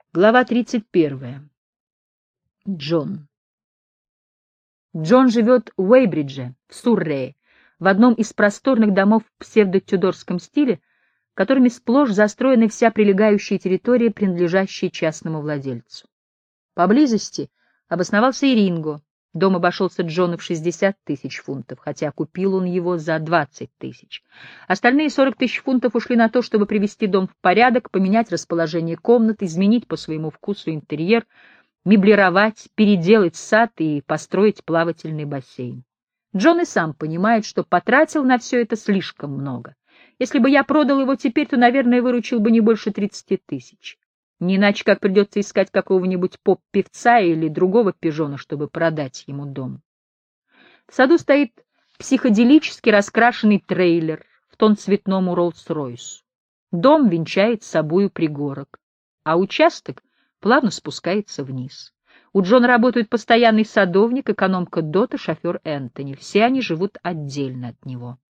Глава 31. Джон. Джон живет в Уэйбридже, в Суррее, в одном из просторных домов в псевдо-тюдорском стиле, которыми сплошь застроена вся прилегающая территория, принадлежащая частному владельцу. Поблизости обосновался и Ринго. Дом обошелся Джону в 60 тысяч фунтов, хотя купил он его за 20 тысяч. Остальные 40 тысяч фунтов ушли на то, чтобы привести дом в порядок, поменять расположение комнат, изменить по своему вкусу интерьер, меблировать, переделать сад и построить плавательный бассейн. Джон и сам понимает, что потратил на все это слишком много. Если бы я продал его теперь, то, наверное, выручил бы не больше 30 тысяч. Не иначе как придется искать какого-нибудь поп-певца или другого пижона, чтобы продать ему дом. В саду стоит психоделически раскрашенный трейлер в тон цветному Роллс-Ройсу. Дом венчает собою пригорок, а участок плавно спускается вниз. У Джона работают постоянный садовник, экономка Дот и шофер Энтони. Все они живут отдельно от него.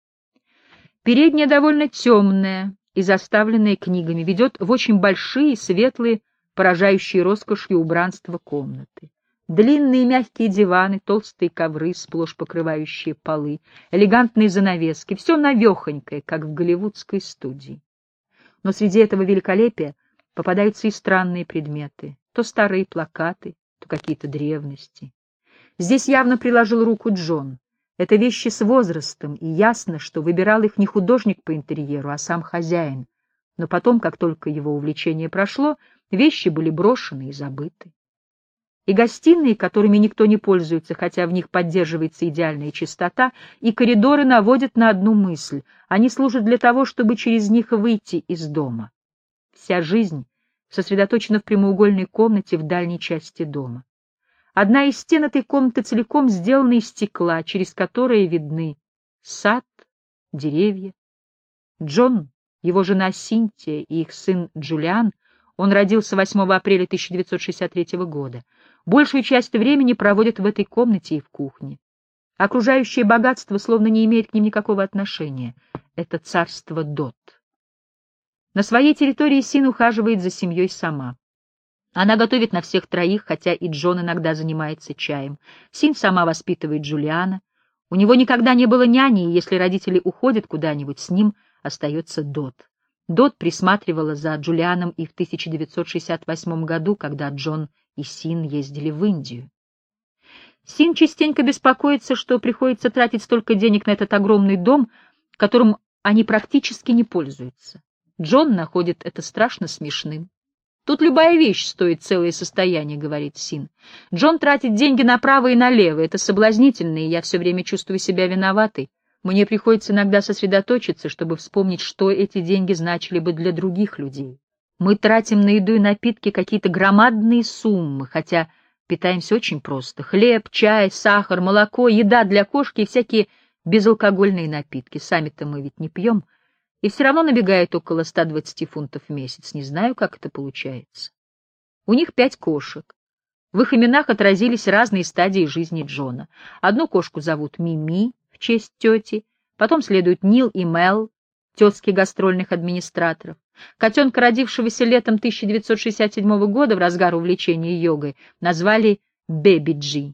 Передняя довольно темная и заставленная книгами, ведет в очень большие, светлые, поражающие роскошью убранства комнаты. Длинные мягкие диваны, толстые ковры, сплошь покрывающие полы, элегантные занавески — все навехонькое, как в голливудской студии. Но среди этого великолепия попадаются и странные предметы, то старые плакаты, то какие-то древности. Здесь явно приложил руку Джон. Это вещи с возрастом, и ясно, что выбирал их не художник по интерьеру, а сам хозяин. Но потом, как только его увлечение прошло, вещи были брошены и забыты. И гостиные, которыми никто не пользуется, хотя в них поддерживается идеальная чистота, и коридоры наводят на одну мысль. Они служат для того, чтобы через них выйти из дома. Вся жизнь сосредоточена в прямоугольной комнате в дальней части дома. Одна из стен этой комнаты целиком сделана из стекла, через которое видны сад, деревья. Джон, его жена Синтия и их сын Джулиан, он родился 8 апреля 1963 года, большую часть времени проводят в этой комнате и в кухне. Окружающее богатство словно не имеет к ним никакого отношения. Это царство Дот. На своей территории Син ухаживает за семьей сама. Она готовит на всех троих, хотя и Джон иногда занимается чаем. Син сама воспитывает Джулиана. У него никогда не было няни, и если родители уходят куда-нибудь, с ним остается Дот. Дот присматривала за Джулианом и в 1968 году, когда Джон и Син ездили в Индию. Син частенько беспокоится, что приходится тратить столько денег на этот огромный дом, которым они практически не пользуются. Джон находит это страшно смешным. «Тут любая вещь стоит целое состояние», — говорит Син. «Джон тратит деньги направо и налево. Это соблазнительно, и я все время чувствую себя виноватой. Мне приходится иногда сосредоточиться, чтобы вспомнить, что эти деньги значили бы для других людей. Мы тратим на еду и напитки какие-то громадные суммы, хотя питаемся очень просто. Хлеб, чай, сахар, молоко, еда для кошки и всякие безалкогольные напитки. Сами-то мы ведь не пьем. И все равно набегает около 120 фунтов в месяц. Не знаю, как это получается. У них 5 кошек. В их именах отразились разные стадии жизни Джона. Одну кошку зовут Мими в честь тети, потом следуют Нил и Мел, тезки гастрольных администраторов. Котенка, родившегося летом 1967 года в разгар увлечения йогой, назвали Бэби Джи.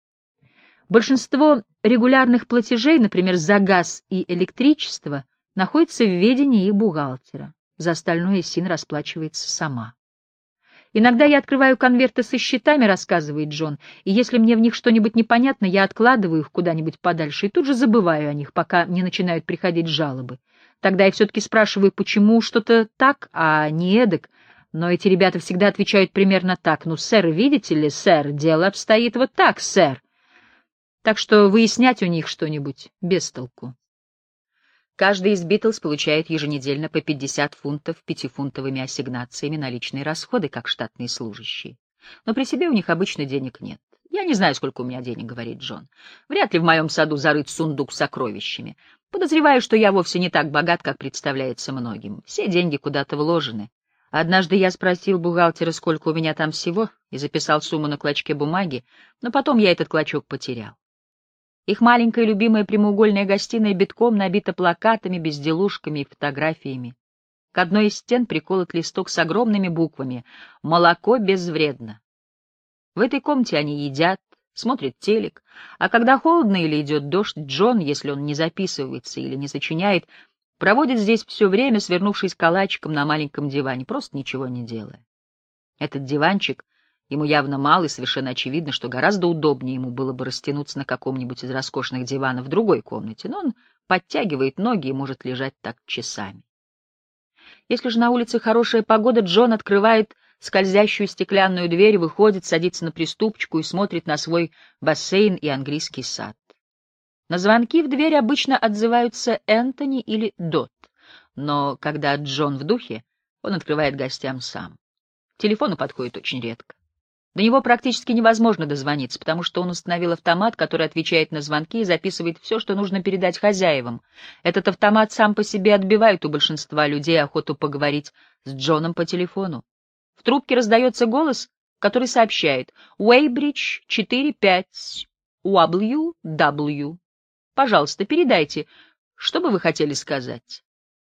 Большинство регулярных платежей, например, за газ и электричество, находится в ведении их бухгалтера. За остальное Син расплачивается сама. «Иногда я открываю конверты со счетами», — рассказывает Джон, «и если мне в них что-нибудь непонятно, я откладываю их куда-нибудь подальше и тут же забываю о них, пока не начинают приходить жалобы. Тогда я все-таки спрашиваю, почему что-то так, а не эдак, но эти ребята всегда отвечают примерно так: «Ну, сэр, видите ли, сэр, дело обстоит вот так, сэр». Так что выяснять у них что-нибудь без толку. Каждый из Битлз получает еженедельно по 50 фунтов 5-фунтовыми ассигнациями на личные расходы, как штатные служащие. Но при себе у них обычно денег нет. «Я не знаю, сколько у меня денег», — говорит Джон. «Вряд ли в моем саду зарыт сундук с сокровищами. Подозреваю, что я вовсе не так богат, как представляется многим. Все деньги куда-то вложены. Однажды я спросил бухгалтера, сколько у меня там всего, и записал сумму на клочке бумаги, но потом я этот клочок потерял. Их маленькая любимая прямоугольная гостиная битком набита плакатами, безделушками и фотографиями. К одной из стен приколот листок с огромными буквами «Молоко безвредно». В этой комнате они едят, смотрят телек, а когда холодно или идет дождь, Джон, если он не записывается или не сочиняет, проводит здесь все время, свернувшись калачиком на маленьком диване, просто ничего не делая. Этот диванчик ему явно мал, и совершенно очевидно, что гораздо удобнее ему было бы растянуться на каком-нибудь из роскошных диванов в другой комнате, но он подтягивает ноги и может лежать так часами. Если же на улице хорошая погода, Джон открывает скользящую стеклянную дверь, выходит, садится на приступочку и смотрит на свой бассейн и английский сад. На звонки в дверь обычно отзываются Энтони или Дот, но когда Джон в духе, он открывает гостям сам. Телефону подходит очень редко. До него практически невозможно дозвониться, потому что он установил автомат, который отвечает на звонки и записывает все, что нужно передать хозяевам. Этот автомат сам по себе отбивает у большинства людей охоту поговорить с Джоном по телефону. В трубке раздается голос, который сообщает «Уэйбридж 45 WW». Пожалуйста, передайте, что бы вы хотели сказать.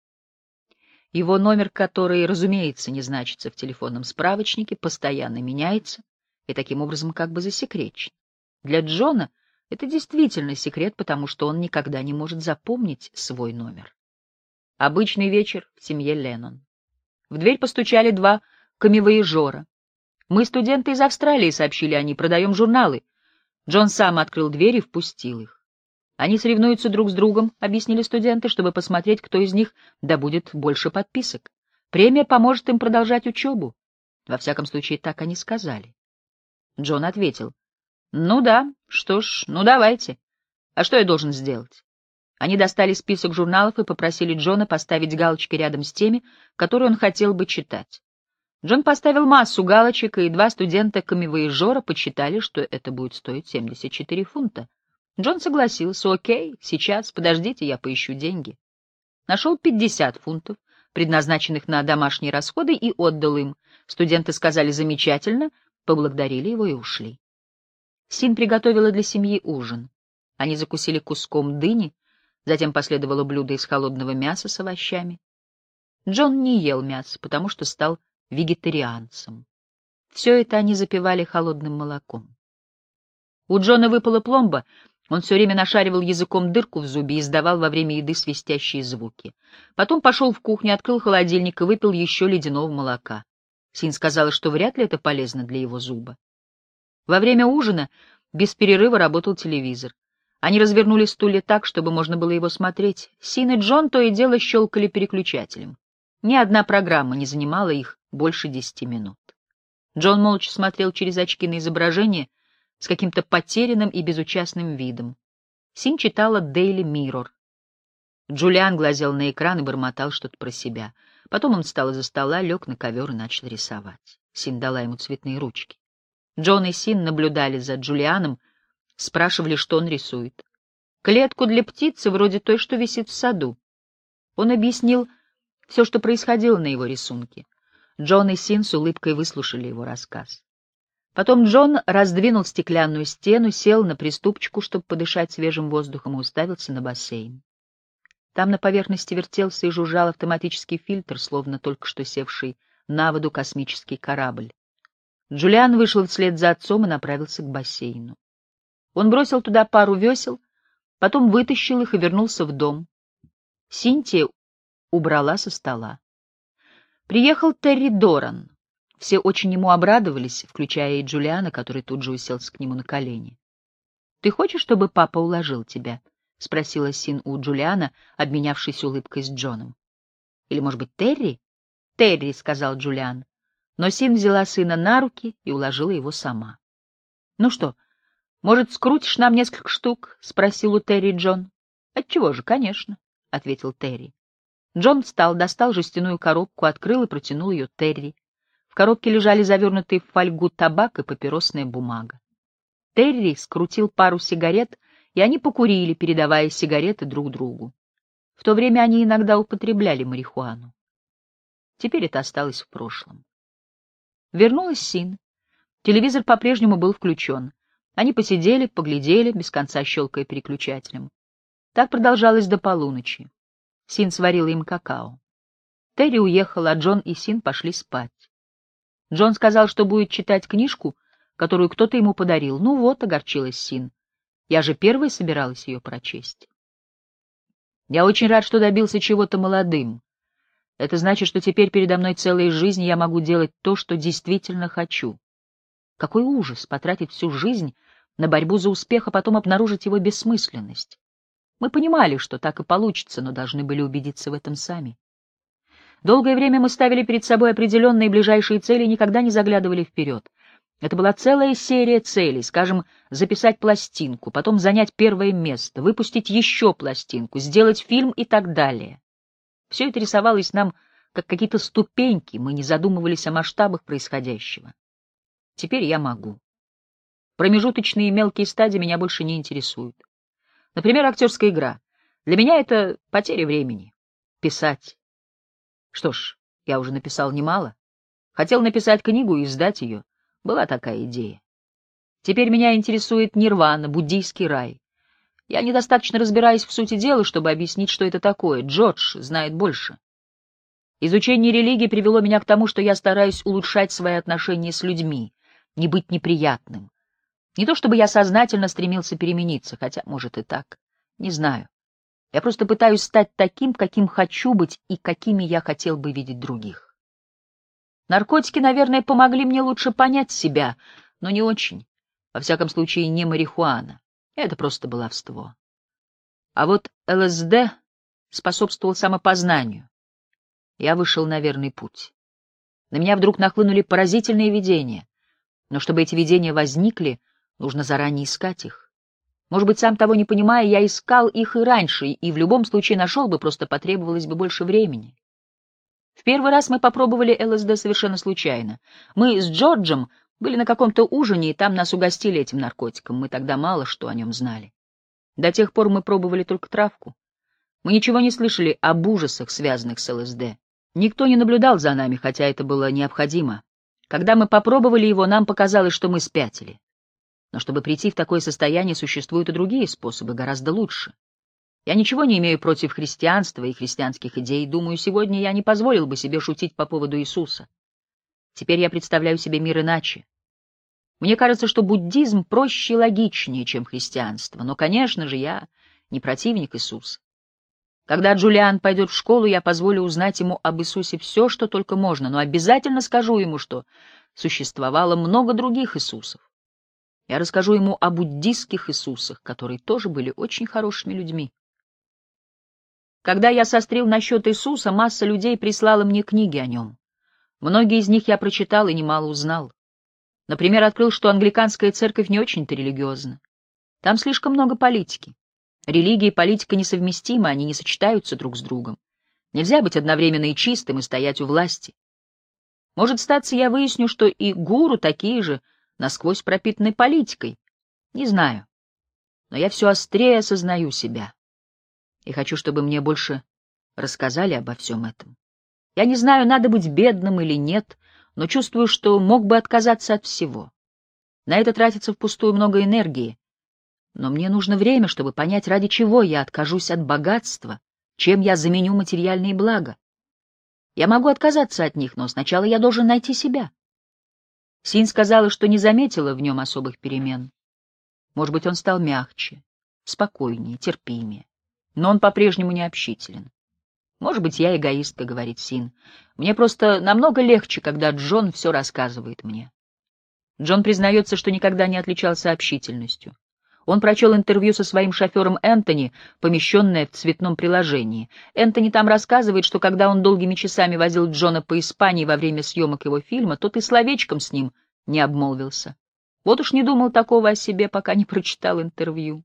Его номер, который, разумеется, не значится в телефонном справочнике, постоянно меняется и таким образом как бы засекречен. Для Джона это действительно секрет, потому что он никогда не может запомнить свой номер. Обычный вечер в семье Леннон. В дверь постучали два коммивояжера. «Мы студенты из Австралии», — сообщили они, — «продаем журналы». Джон сам открыл дверь и впустил их. «Они соревнуются друг с другом», — объяснили студенты, чтобы посмотреть, кто из них добудет больше подписок. Премия поможет им продолжать учебу. Во всяком случае, так они сказали. Джон ответил: «Ну да, что ж, ну давайте. А что я должен сделать?» Они достали список журналов и попросили Джона поставить галочки рядом с теми, которые он хотел бы читать. Джон поставил массу галочек, и два студента-коммивояжера подсчитали, что это будет стоить 74 фунта. Джон согласился: «Окей, сейчас, подождите, я поищу деньги». Нашел 50 фунтов, предназначенных на домашние расходы, и отдал им. Студенты сказали «замечательно», поблагодарили его и ушли. Син приготовила для семьи ужин. Они закусили куском дыни, затем последовало блюдо из холодного мяса с овощами. Джон не ел мясо, потому что стал вегетарианцем. Все это они запивали холодным молоком. У Джона выпала пломба, он все время нашаривал языком дырку в зубе и издавал во время еды свистящие звуки. Потом пошел в кухню, открыл холодильник и выпил еще ледяного молока. Син сказала, что вряд ли это полезно для его зуба. Во время ужина без перерыва работал телевизор. Они развернули стулья так, чтобы можно было его смотреть. Син и Джон то и дело щелкали переключателем. Ни одна программа не занимала их больше 10 минут. Джон молча смотрел через очки на изображение с каким-то потерянным и безучастным видом. Син читала Daily Mirror. Джулиан глазел на экран и бормотал что-то про себя. Потом он встал из-за стола, лег на ковер и начал рисовать. Син дала ему цветные ручки. Джон и Син наблюдали за Джулианом, спрашивали, что он рисует. Клетку для птицы, вроде той, что висит в саду. Он объяснил все, что происходило на его рисунке. Джон и Син с улыбкой выслушали его рассказ. Потом Джон раздвинул стеклянную стену, сел на приступочку, чтобы подышать свежим воздухом, и уставился на бассейн. Там на поверхности вертелся и жужжал автоматический фильтр, словно только что севший на воду космический корабль. Джулиан вышел вслед за отцом и направился к бассейну. Он бросил туда пару весел, потом вытащил их и вернулся в дом. Синтия убрала со стола. Приехал Терри Доран. Все очень ему обрадовались, включая и Джулиана, который тут же уселся к нему на колени. — Ты хочешь, чтобы папа уложил тебя? — спросила Син у Джулиана, обменявшись улыбкой с Джоном. — Или, может быть, Терри? — Терри, — сказал Джулиан. Но Син взяла сына на руки и уложила его сама. — Ну что, может, скрутишь нам несколько штук? — спросил у Терри Джон. — Отчего же, конечно, — ответил Терри. Джон встал, достал жестяную коробку, открыл и протянул ее Терри. В коробке лежали завернутые в фольгу табак и папиросная бумага. Терри скрутил пару сигарет, и они покурили, передавая сигареты друг другу. В то время они иногда употребляли марихуану. Теперь это осталось в прошлом. Вернулась Син. Телевизор по-прежнему был включен. Они посидели, поглядели, без конца щелкая переключателем. Так продолжалось до полуночи. Син сварила им какао. Терри уехал, а Джон и Син пошли спать. Джон сказал, что будет читать книжку, которую кто-то ему подарил. Ну вот, огорчилась Син. Я же первой собиралась ее прочесть. Я очень рад, что добился чего-то молодым. Это значит, что теперь передо мной целая жизнь, и я могу делать то, что действительно хочу. Какой ужас потратить всю жизнь на борьбу за успех, а потом обнаружить его бессмысленность. Мы понимали, что так и получится, но должны были убедиться в этом сами. Долгое время мы ставили перед собой определенные ближайшие цели и никогда не заглядывали вперед. Это была целая серия целей, скажем, записать пластинку, потом занять первое место, выпустить еще пластинку, сделать фильм и так далее. Все это рисовалось нам как какие-то ступеньки, мы не задумывались о масштабах происходящего. Теперь я могу. Промежуточные и мелкие стадии меня больше не интересуют. Например, актерская игра. Для меня это потеря времени. Писать. Что ж, я уже написал немало. Хотел написать книгу и издать ее. Была такая идея. Теперь меня интересует нирвана, буддийский рай. Я недостаточно разбираюсь в сути дела, чтобы объяснить, что это такое. Джордж знает больше. Изучение религии привело меня к тому, что я стараюсь улучшать свои отношения с людьми, не быть неприятным. Не то чтобы я сознательно стремился перемениться, хотя, может, и так. Не знаю. Я просто пытаюсь стать таким, каким хочу быть и какими я хотел бы видеть других. Наркотики, наверное, помогли мне лучше понять себя, но не очень. Во всяком случае, не марихуана. Это просто баловство. А вот ЛСД способствовал самопознанию. Я вышел на верный путь. На меня вдруг нахлынули поразительные видения. Но чтобы эти видения возникли, нужно заранее искать их. Может быть, сам того не понимая, я искал их и раньше, и в любом случае нашел бы, просто потребовалось бы больше времени. В первый раз мы попробовали ЛСД совершенно случайно. Мы с Джорджем были на каком-то ужине, и там нас угостили этим наркотиком. Мы тогда мало что о нем знали. До тех пор мы пробовали только травку. Мы ничего не слышали об ужасах, связанных с ЛСД. Никто не наблюдал за нами, хотя это было необходимо. Когда мы попробовали его, нам показалось, что мы спятили. Но чтобы прийти в такое состояние, существуют и другие способы, гораздо лучше. Я ничего не имею против христианства и христианских идей. Думаю, сегодня я не позволил бы себе шутить по поводу Иисуса. Теперь я представляю себе мир иначе. Мне кажется, что буддизм проще и логичнее, чем христианство. Но, конечно же, я не противник Иисуса. Когда Джулиан пойдет в школу, я позволю узнать ему об Иисусе все, что только можно, но обязательно скажу ему, что существовало много других Иисусов. Я расскажу ему о буддистских Иисусах, которые тоже были очень хорошими людьми. Когда я сострил насчет Иисуса, масса людей прислала мне книги о нем. Многие из них я прочитал и немало узнал. Например, открыл, что англиканская церковь не очень-то религиозна. Там слишком много политики. Религия и политика несовместимы, они не сочетаются друг с другом. Нельзя быть одновременно и чистым, и стоять у власти. Может статься, я выясню, что и гуру такие же, насквозь пропитаны политикой. Не знаю. Но я все острее осознаю себя. И хочу, чтобы мне больше рассказали обо всем этом. Я не знаю, надо быть бедным или нет, но чувствую, что мог бы отказаться от всего. На это тратится впустую много энергии. Но мне нужно время, чтобы понять, ради чего я откажусь от богатства, чем я заменю материальные блага. Я могу отказаться от них, но сначала я должен найти себя. Син сказала, что не заметила в нем особых перемен. Может быть, он стал мягче, спокойнее, терпимее. Но он по-прежнему необщителен. Может быть, я эгоистка, говорит Син. Мне просто намного легче, когда Джон все рассказывает мне. Джон признается, что никогда не отличался общительностью. Он прочел интервью со своим шофером Энтони, помещенное в цветном приложении. Энтони там рассказывает, что когда он долгими часами возил Джона по Испании во время съемок его фильма, тот и словечком с ним не обмолвился. Вот уж не думал такого о себе, пока не прочитал интервью.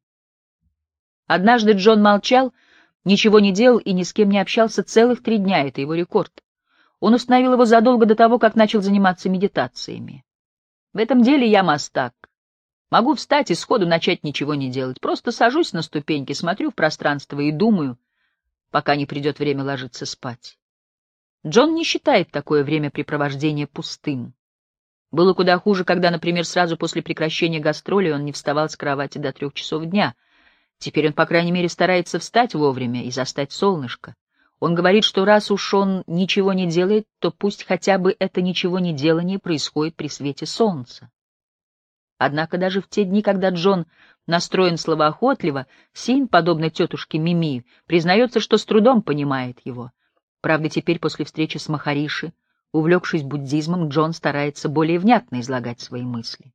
Однажды Джон молчал, ничего не делал и ни с кем не общался целых 3 дня, это его рекорд. Он установил его задолго до того, как начал заниматься медитациями. В этом деле я мастак. Могу встать и сходу начать ничего не делать. Просто сажусь на ступеньки, смотрю в пространство и думаю, пока не придет время ложиться спать. Джон не считает такое времяпрепровождение пустым. Было куда хуже, когда, например, сразу после прекращения гастролей он не вставал с кровати до 3 часов дня. Теперь он, по крайней мере, старается встать вовремя и застать солнышко. Он говорит, что раз уж он ничего не делает, то пусть хотя бы это ничего не делание происходит при свете солнца. Однако даже в те дни, когда Джон настроен словоохотливо, Син, подобно тетушке Мими, признается, что с трудом понимает его. Правда, теперь после встречи с Махариши, увлекшись буддизмом, Джон старается более внятно излагать свои мысли.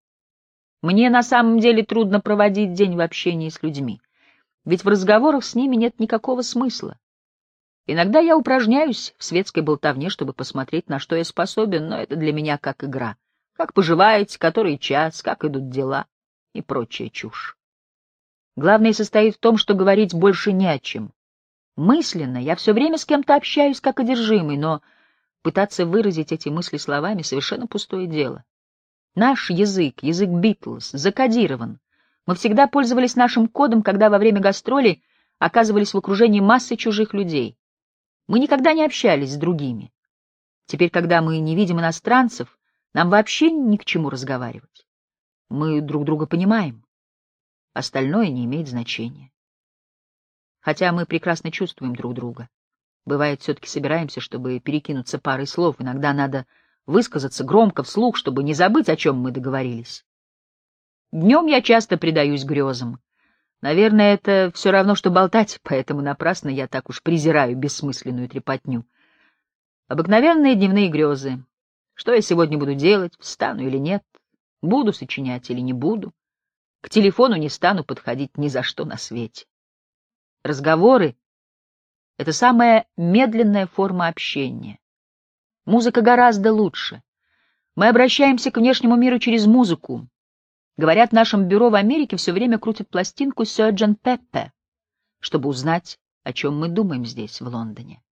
Мне на самом деле трудно проводить день в общении с людьми, ведь в разговорах с ними нет никакого смысла. Иногда я упражняюсь в светской болтовне, чтобы посмотреть, на что я способен, но это для меня как игра. Как поживаете, который час, как идут дела и прочая чушь. Главное состоит в том, что говорить больше не о чем. Мысленно я все время с кем-то общаюсь как одержимый, но пытаться выразить эти мысли словами — совершенно пустое дело. Наш язык, язык Битлз, закодирован. Мы всегда пользовались нашим кодом, когда во время гастролей оказывались в окружении массы чужих людей. Мы никогда не общались с другими. Теперь, когда мы не видим иностранцев, нам вообще ни к чему разговаривать. Мы друг друга понимаем. Остальное не имеет значения. Хотя мы прекрасно чувствуем друг друга. Бывает, все-таки собираемся, чтобы перекинуться парой слов. Иногда надо высказаться громко вслух, чтобы не забыть, о чем мы договорились. Днем я часто предаюсь грезам. Наверное, это все равно, что болтать, поэтому напрасно я так уж презираю бессмысленную трепотню. Обыкновенные дневные грезы. Что я сегодня буду делать, встану или нет, буду сочинять или не буду. К телефону не стану подходить ни за что на свете. Разговоры — это самая медленная форма общения. Музыка гораздо лучше. Мы обращаемся к внешнему миру через музыку. Говорят, в нашем бюро в Америке все время крутят пластинку Sgt. Pepper, чтобы узнать, о чем мы думаем здесь, в Лондоне.